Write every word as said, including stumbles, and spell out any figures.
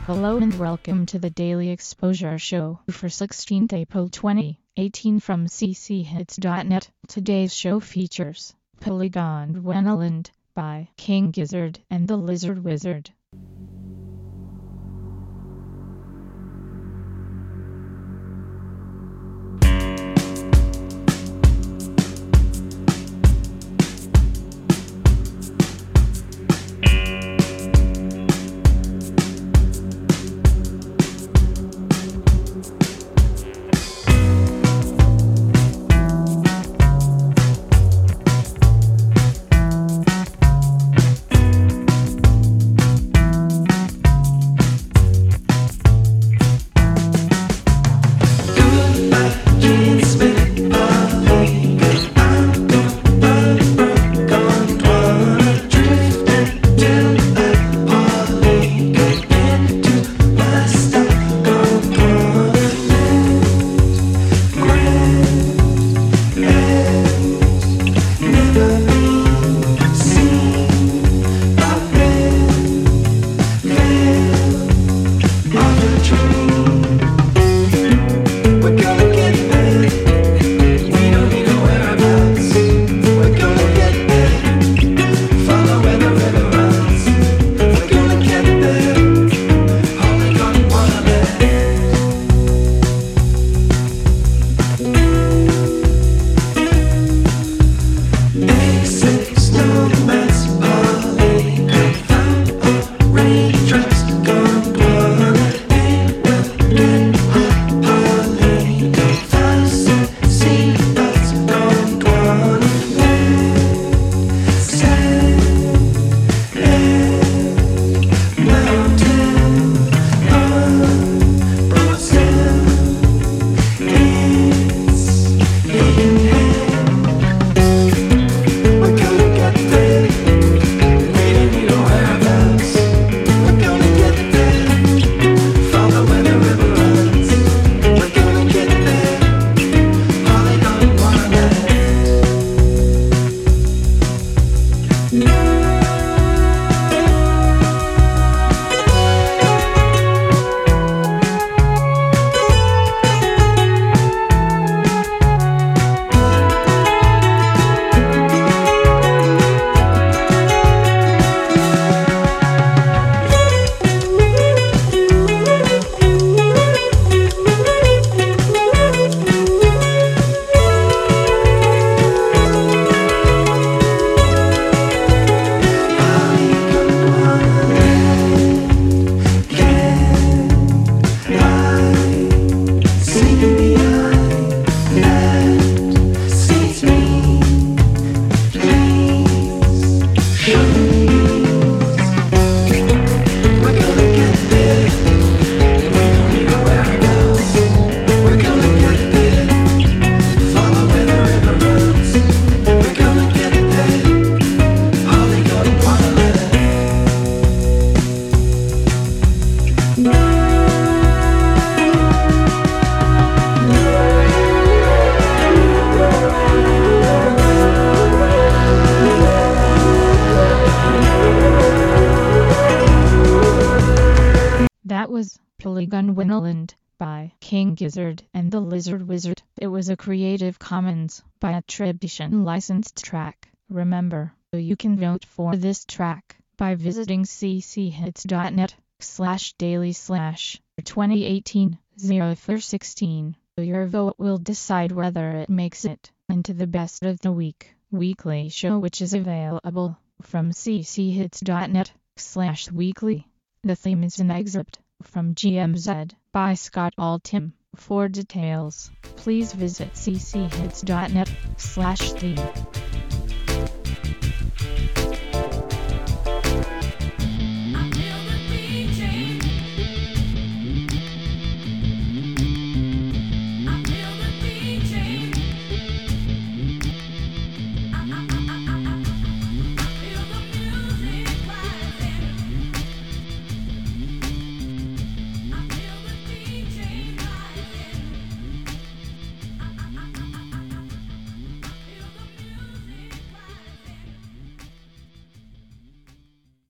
Hello and welcome to the Daily Exposure Show for sixteenth April twenty eighteen from c c hits dot net. Today's show features Polygon Wonderland by King Gizzard and the Lizard Wizard. That was Polygon Wonderland by King Gizzard and the Lizard Wizard. It was a Creative Commons by attribution licensed track. Remember, you can vote for this track by visiting c c hits dot net slash daily slash twenty eighteen oh four sixteen. Your vote will decide whether it makes it into the best of the week weekly show, which is available from c c hits dot net slash weekly. The theme is an excerpt from G M Z by Scott Altham. For details, please visit c c hits dot net slash theme.